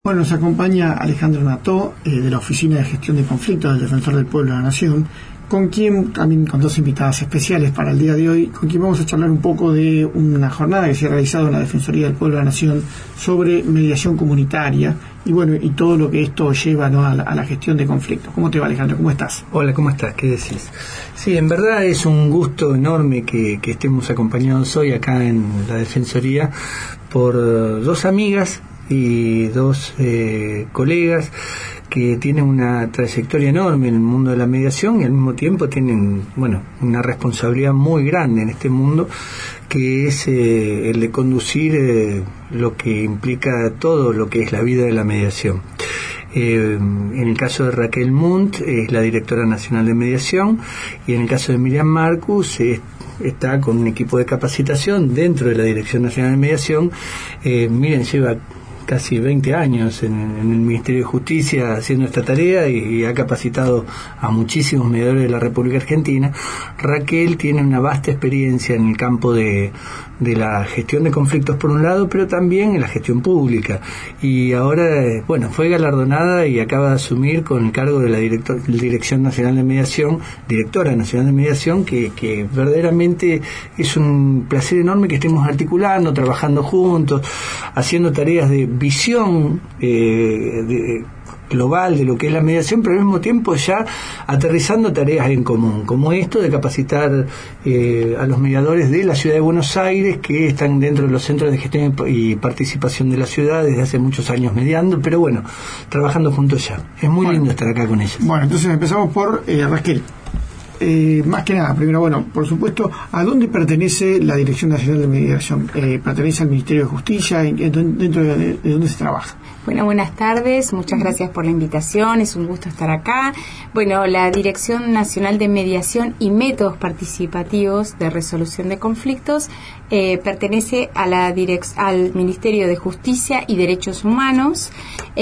Bueno, nos acompaña Alejandro Nató, de la Oficina de Gestión de Conflictos del Defensor del Pueblo de la Nación, con quien, también con dos invitadas especiales para el día de hoy, con quien vamos a charlar un poco de una jornada que se ha realizado en la Defensoría del Pueblo de la Nación sobre mediación comunitaria y bueno, y todo lo que esto lleva, ¿no?, a la gestión de conflictos. ¿Cómo te va, Alejandro? ¿Cómo estás? Hola, ¿cómo estás? ¿Qué decís? Sí, en verdad es un gusto enorme que estemos acompañados hoy acá en la Defensoría por dos amigas y dos colegas que tienen una trayectoria enorme en el mundo de la mediación y al mismo tiempo tienen, bueno, una responsabilidad muy grande en este mundo, que es el de conducir lo que implica todo lo que es la vida de la mediación. En el caso de Raquel Munt es la directora nacional de mediación, y en el caso de Miriam Marcus está con un equipo de capacitación dentro de la Dirección Nacional de Mediación. Miriam lleva casi 20 años en el Ministerio de Justicia haciendo esta tarea y ha capacitado a muchísimos mediadores de la República Argentina. Raquel tiene una vasta experiencia en el campo de la gestión de conflictos por un lado, pero también en la gestión pública, y ahora bueno, fue galardonada y acaba de asumir con el cargo de la Dirección Nacional de Mediación, directora nacional de mediación, que verdaderamente es un placer enorme que estemos articulando, trabajando juntos, haciendo tareas de visión global de lo que es la mediación, pero al mismo tiempo ya aterrizando tareas en común, como esto de capacitar a los mediadores de la ciudad de Buenos Aires, que están dentro de los centros de gestión y participación de la ciudad desde hace muchos años mediando, pero bueno, trabajando juntos ya. Es muy lindo estar acá con ellos. Bueno, entonces empezamos por Raquel. Más que nada, primero, bueno, por supuesto, ¿a dónde pertenece la Dirección Nacional de Mediación? ¿Pertenece al Ministerio de Justicia? ¿Dentro de dónde se trabaja? Bueno, buenas tardes, muchas gracias por la invitación, es un gusto estar acá. Bueno, la Dirección Nacional de Mediación y Métodos Participativos de Resolución de Conflictos pertenece a al Ministerio de Justicia y Derechos Humanos,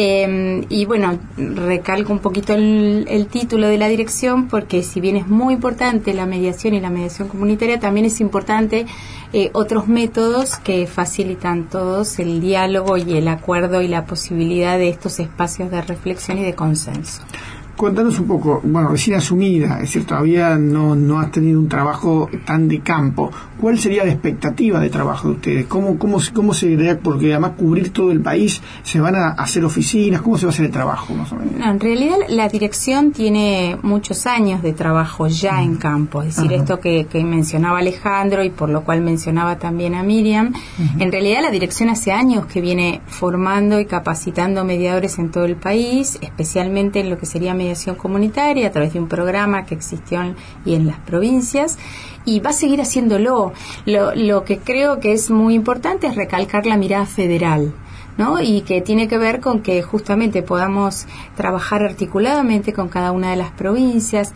y bueno, recalco un poquito el título de la dirección, porque si bien es muy importante la mediación y la mediación comunitaria, también es importante otros métodos que facilitan todos el diálogo y el acuerdo y la posibilidad de estos espacios de reflexión y de consenso. Cuéntanos un poco, bueno, recién asumida, es decir, todavía no has tenido un trabajo tan de campo. ¿Cuál sería la expectativa de trabajo de ustedes? ¿Cómo se crea? Porque además cubrir todo el país, ¿se van a hacer oficinas? ¿Cómo se va a hacer el trabajo, más o menos? No, en realidad la dirección tiene muchos años de trabajo ya en campo, es decir, esto que mencionaba Alejandro y por lo cual mencionaba también a Miriam. En realidad la dirección hace años que viene formando y capacitando mediadores en todo el país, especialmente en lo que sería mediación comunitaria a través de un programa que existió en las provincias, y va a seguir haciéndolo. Lo que creo que es muy importante es recalcar la mirada federal, ¿no? Y que tiene que ver con que justamente podamos trabajar articuladamente con cada una de las provincias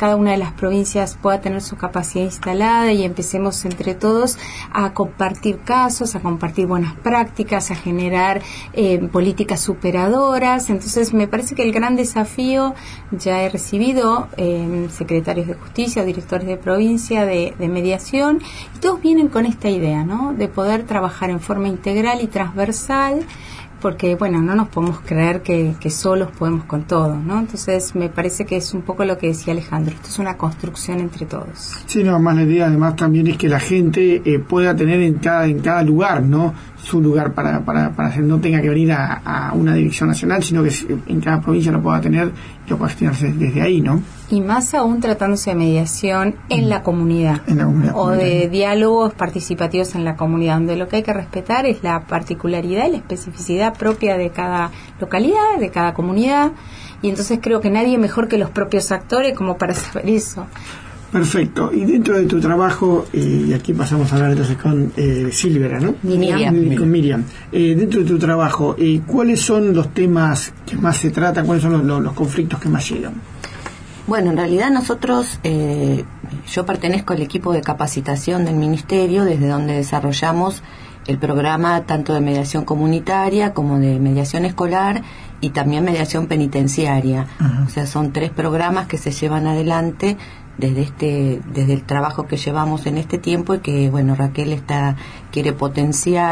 pueda tener su capacidad instalada y empecemos entre todos a compartir casos, a compartir buenas prácticas, a generar políticas superadoras. Entonces me parece que el gran desafío, ya he recibido secretarios de justicia, directores de provincia de mediación, y todos vienen con esta idea, ¿no?, de poder trabajar en forma integral y transversal, porque, bueno, no nos podemos creer que solos podemos con todo, ¿no? Entonces, me parece que es un poco lo que decía Alejandro, esto es una construcción entre todos. Sí, no, más la idea además también es que la gente pueda tener en cada lugar, ¿no?, su lugar para hacer, no tenga que venir a una dirección nacional, sino que en cada provincia lo pueda tener y lo pueda gestionarse desde ahí, ¿no? Y más aún tratándose de mediación en la comunidad, o de diálogos participativos en la comunidad, donde lo que hay que respetar es la particularidad y la especificidad propia de cada localidad, de cada comunidad, y entonces creo que nadie mejor que los propios actores como para saber eso. Perfecto. Y dentro de tu trabajo, y aquí pasamos a hablar entonces con Silvera, ¿no? Con Miriam. Dentro de tu trabajo, ¿cuáles son los temas que más se tratan? ¿Cuáles son los conflictos que más llegan? Bueno, en realidad nosotros, yo pertenezco al equipo de capacitación del Ministerio, desde donde desarrollamos el programa tanto de mediación comunitaria como de mediación escolar y también mediación penitenciaria. O sea, son 3 programas que se llevan adelante desde el trabajo que llevamos en este tiempo y que, bueno, Raquel quiere potenciar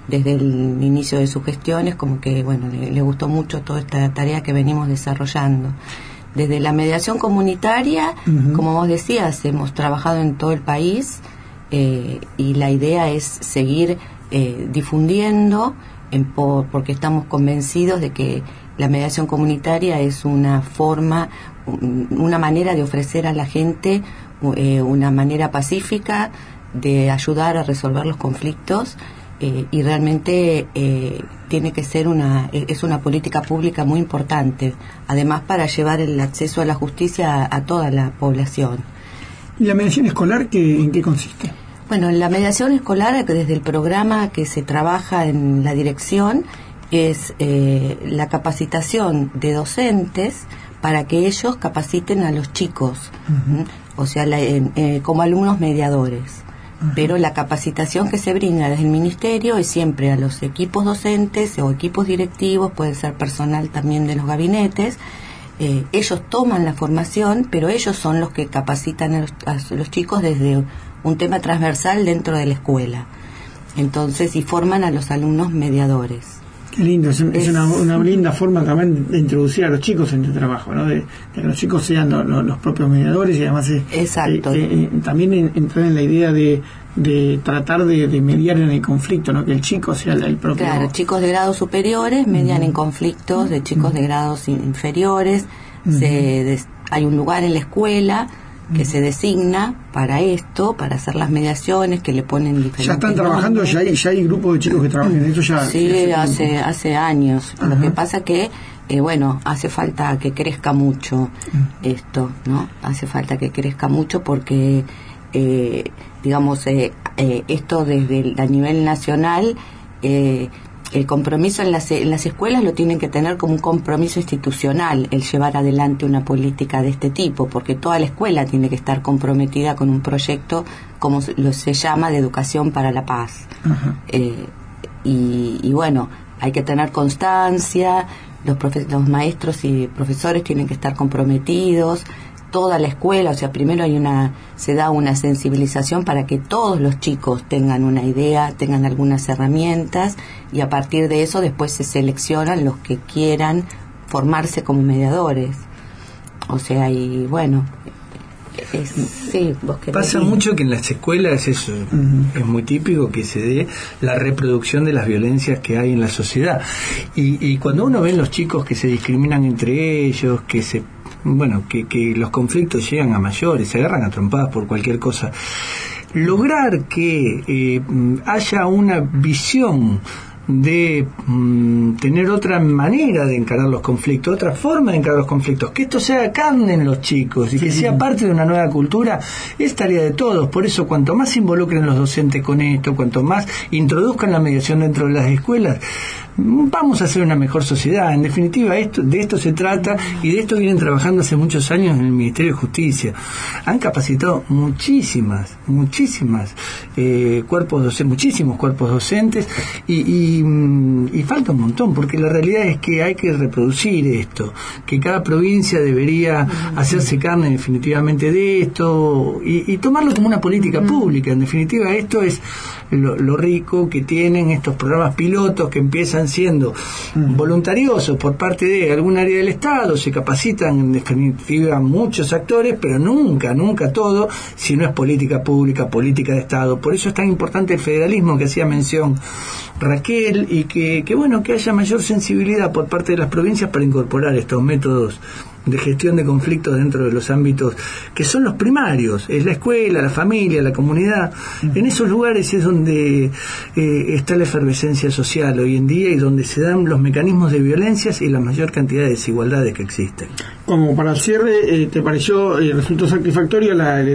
desde el inicio de su gestión es como que, bueno, le gustó mucho toda esta tarea que venimos desarrollando. Desde la mediación comunitaria, como vos decías, hemos trabajado en todo el país y la idea es seguir difundiendo porque estamos convencidos de que la mediación comunitaria es una forma, una manera de ofrecer a la gente una manera pacífica de ayudar a resolver los conflictos y realmente tiene que ser es una política pública muy importante, además para llevar el acceso a la justicia a toda la población. ¿Y la mediación escolar en qué consiste? Bueno, la mediación escolar, desde el programa que se trabaja en la dirección, es la capacitación de docentes para que ellos capaciten a los chicos, o sea, como alumnos mediadores. Pero la capacitación que se brinda desde el Ministerio es siempre a los equipos docentes o equipos directivos, puede ser personal también de los gabinetes. Ellos toman la formación, pero ellos son los que capacitan a los chicos desde un tema transversal dentro de la escuela. Entonces, y forman a los alumnos mediadores. Qué lindo, es una linda forma también de introducir a los chicos en el trabajo, ¿no? De que los chicos sean los propios mediadores y además también entrar en la idea de tratar de mediar en el conflicto, ¿no? Que el chico sea el propio. Claro, chicos de grados superiores median en conflictos de chicos de grados inferiores. Hay un lugar en la escuela que se designa para esto, para hacer las mediaciones, que le ponen diferentes. ¿Ya están trabajando? ¿Ya hay grupos de chicos que trabajan en esto? Sí, hace años. Lo que pasa que, hace falta que crezca mucho esto, ¿no? Hace falta que crezca mucho porque, esto a nivel nacional, el compromiso en las escuelas lo tienen que tener como un compromiso institucional, el llevar adelante una política de este tipo, porque toda la escuela tiene que estar comprometida con un proyecto, como se llama, de educación para la paz. Hay que tener constancia, los maestros y profesores tienen que estar comprometidos, toda la escuela, o sea, primero se da una sensibilización para que todos los chicos tengan una idea, tengan algunas herramientas, y a partir de eso después se seleccionan los que quieran formarse como mediadores. O sea, pasa mucho que en las escuelas eso es muy típico, que se dé la reproducción de las violencias que hay en la sociedad, y cuando uno ve los chicos que se discriminan entre ellos, que los conflictos llegan a mayores, se agarran a trompadas por cualquier cosa, lograr que haya una visión de tener otra manera de encarar los conflictos, otra forma de encarar los conflictos, que esto sea carne en los chicos y que sea parte de una nueva cultura, es tarea de todos. Por eso, cuanto más se involucren los docentes con esto, cuanto más introduzcan la mediación dentro de las escuelas, vamos a hacer una mejor sociedad. En definitiva, de esto se trata, y de esto vienen trabajando hace muchos años en el Ministerio de Justicia. Han capacitado muchísimos cuerpos docentes, y falta un montón, porque la realidad es que hay que reproducir esto, que cada provincia debería hacerse carne definitivamente de esto y tomarlo como una política pública. En definitiva, esto es lo rico que tienen estos programas pilotos, que empiezan siendo voluntariosos por parte de algún área del Estado, se capacitan en definitiva muchos actores, pero nunca todo, si no es política pública, política de Estado. Por eso es tan importante el federalismo que hacía mención Raquel, y que haya mayor sensibilidad por parte de las provincias para incorporar estos métodos de gestión de conflictos dentro de los ámbitos que son los primarios, es la escuela, la familia, la comunidad. En esos lugares es donde está la efervescencia social hoy en día, y donde se dan los mecanismos de violencias y la mayor cantidad de desigualdades que existen. Como para el cierre, ¿te pareció, resultó satisfactorio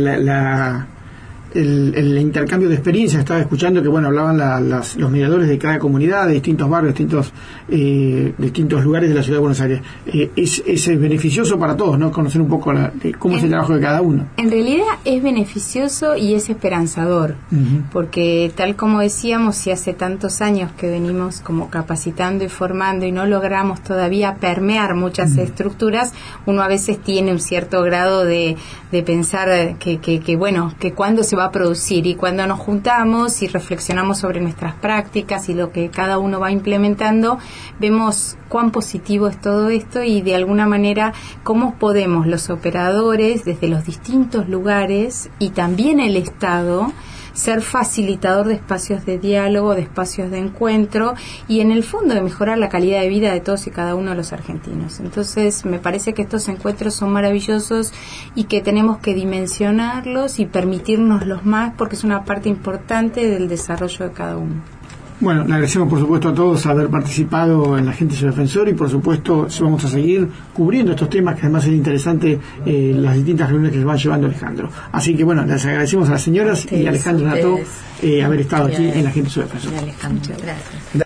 el intercambio de experiencias? Estaba escuchando que hablaban los mediadores de cada comunidad, de distintos barrios, distintos lugares de la ciudad de Buenos Aires. Es beneficioso para todos, ¿no? Conocer un poco cómo es el trabajo de cada uno. En realidad es beneficioso y es esperanzador, porque tal como decíamos, si hace tantos años que venimos como capacitando y formando y no logramos todavía permear muchas estructuras, uno a veces tiene un cierto grado de pensar que cuándo se va va a producir. Y cuando nos juntamos y reflexionamos sobre nuestras prácticas y lo que cada uno va implementando, vemos cuán positivo es todo esto y de alguna manera cómo podemos los operadores desde los distintos lugares y también el Estado ser facilitador de espacios de diálogo, de espacios de encuentro y en el fondo de mejorar la calidad de vida de todos y cada uno de los argentinos. Entonces me parece que estos encuentros son maravillosos y que tenemos que dimensionarlos y permitirnoslos más porque es una parte importante del desarrollo de cada uno. Bueno, le agradecemos por supuesto a todos haber participado en la Agente Ciudad Defensor y por supuesto vamos a seguir cubriendo estos temas que además es interesante las distintas reuniones que se van llevando Alejandro. Así que bueno, les agradecemos a las señoras y a Alejandro Nató haber estado aquí en la Agente Ciudad Defensor. Alejandro, gracias.